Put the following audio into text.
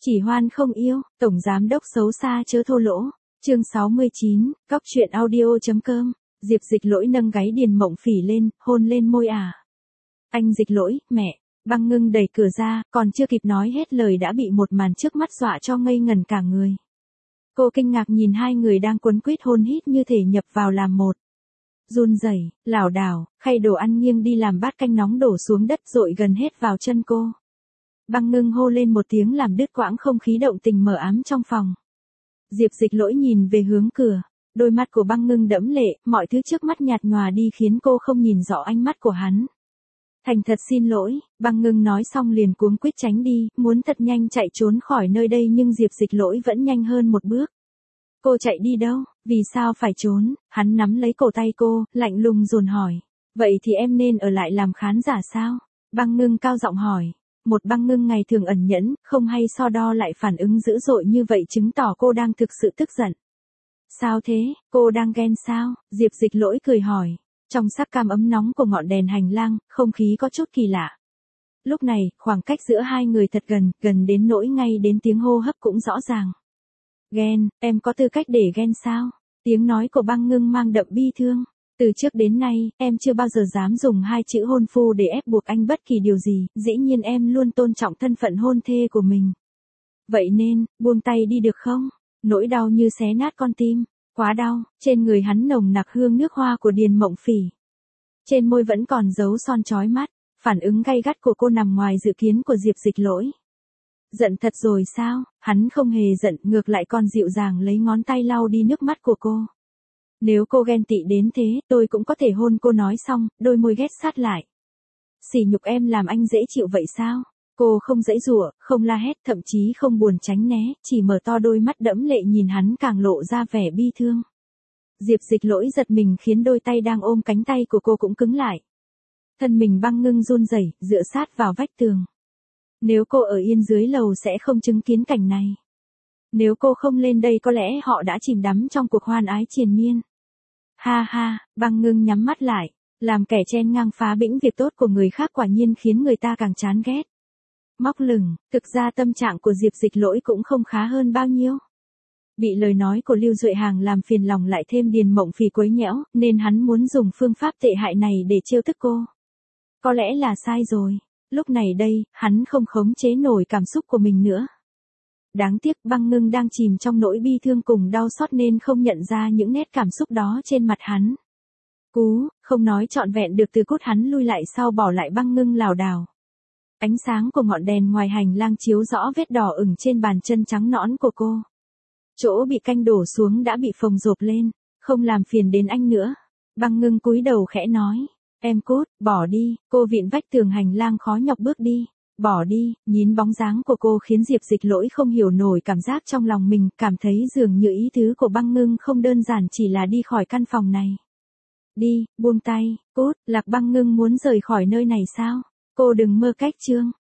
Chỉ hoan không yêu, tổng giám đốc xấu xa chớ thô lỗ. Chương 69, Cóc truyện audio.com. Diệp Dịch Lỗi nâng gáy Điền Mộng Phỉ lên, hôn lên môi ả. Anh Dịch Lỗi, mẹ. Băng Ngưng đẩy cửa ra, còn chưa kịp nói hết lời đã bị một màn trước mắt dọa cho ngây ngẩn cả người. Cô kinh ngạc nhìn hai người đang quấn quýt hôn hít như thể nhập vào làm một. Run rẩy, lảo đảo, khay đồ ăn nghiêng đi làm bát canh nóng đổ xuống đất dội gần hết vào chân cô. Băng Ngưng hô lên một tiếng làm đứt quãng không khí động tình mờ ám trong phòng. Diệp Dịch Lỗi nhìn về hướng cửa, đôi mắt của Băng Ngưng đẫm lệ, mọi thứ trước mắt nhạt nhòa đi khiến cô không nhìn rõ ánh mắt của hắn. Thành thật xin lỗi, Băng Ngưng nói xong liền cuống quýt tránh đi, muốn thật nhanh chạy trốn khỏi nơi đây nhưng Diệp Dịch Lỗi vẫn nhanh hơn một bước. Cô chạy đi đâu, vì sao phải trốn, hắn nắm lấy cổ tay cô, lạnh lùng dồn hỏi. Vậy thì em nên ở lại làm khán giả sao? Băng Ngưng cao giọng hỏi. Một Băng Ngưng ngày thường ẩn nhẫn, không hay so đo lại phản ứng dữ dội như vậy chứng tỏ cô đang thực sự tức giận. Sao thế, cô đang ghen sao? Diệp Dịch Lỗi cười hỏi. Trong sắc cam ấm nóng của ngọn đèn hành lang, không khí có chút kỳ lạ. Lúc này, khoảng cách giữa hai người thật gần đến nỗi ngay đến tiếng hô hấp cũng rõ ràng. Ghen, em có tư cách để ghen sao? Tiếng nói của Băng Ngưng mang đậm bi thương. Từ trước đến nay, em chưa bao giờ dám dùng hai chữ hôn phu để ép buộc anh bất kỳ điều gì, dĩ nhiên em luôn tôn trọng thân phận hôn thê của mình. Vậy nên, buông tay đi được không? Nỗi đau như xé nát con tim. Quá đau, trên người hắn nồng nặc hương nước hoa của Điền Mộng Phỉ. Trên môi vẫn còn dấu son chói mắt, phản ứng gay gắt của cô nằm ngoài dự kiến của Diệp Dịch Lỗi. Giận thật rồi sao? Hắn không hề giận, ngược lại còn dịu dàng lấy ngón tay lau đi nước mắt của cô. Nếu cô ghen tị đến thế, tôi cũng có thể hôn cô nói xong, đôi môi ghét sát lại. Sỉ nhục em làm anh dễ chịu vậy sao? Cô không giãy giụa, không la hét, thậm chí không buồn tránh né, chỉ mở to đôi mắt đẫm lệ nhìn hắn càng lộ ra vẻ bi thương. Diệp Dịch Lỗi giật mình khiến đôi tay đang ôm cánh tay của cô cũng cứng lại. Thân mình Băng Ngưng run rẩy, dựa sát vào vách tường. Nếu cô ở yên dưới lầu sẽ không chứng kiến cảnh này. Nếu cô không lên đây có lẽ họ đã chìm đắm trong cuộc hoan ái triền miên. Ha ha, Băng Ngưng nhắm mắt lại, làm kẻ chen ngang phá bĩnh việc tốt của người khác quả nhiên khiến người ta càng chán ghét. Móc lửng, thực ra tâm trạng của Diệp Dịch Lỗi cũng không khá hơn bao nhiêu. Bị lời nói của Lưu Duệ Hàng làm phiền lòng lại thêm Điền Mộng Phỉ quấy nhẽo, nên hắn muốn dùng phương pháp tệ hại này để trêu tức cô. Có lẽ là sai rồi, lúc này đây, hắn không khống chế nổi cảm xúc của mình nữa. Đáng tiếc Băng Ngưng đang chìm trong nỗi bi thương cùng đau xót nên không nhận ra những nét cảm xúc đó trên mặt hắn. Không nói trọn vẹn được từ cốt hắn lui lại sau bỏ lại Băng Ngưng lảo đảo. Ánh sáng của ngọn đèn ngoài hành lang chiếu rõ vết đỏ ửng trên bàn chân trắng nõn của cô. Chỗ bị canh đổ xuống đã bị phồng rộp lên, không làm phiền đến anh nữa. Băng Ngưng cúi đầu khẽ nói, em cút, bỏ đi, cô vịn vách tường hành lang khó nhọc bước đi. Bỏ đi, nhìn bóng dáng của cô khiến Diệp Dịch Lỗi không hiểu nổi cảm giác trong lòng mình, cảm thấy dường như ý tứ của Băng Ngưng không đơn giản chỉ là đi khỏi căn phòng này. Đi, buông tay, cút, Lạc Băng Ngưng muốn rời khỏi nơi này sao? Cô đừng mơ cách trương.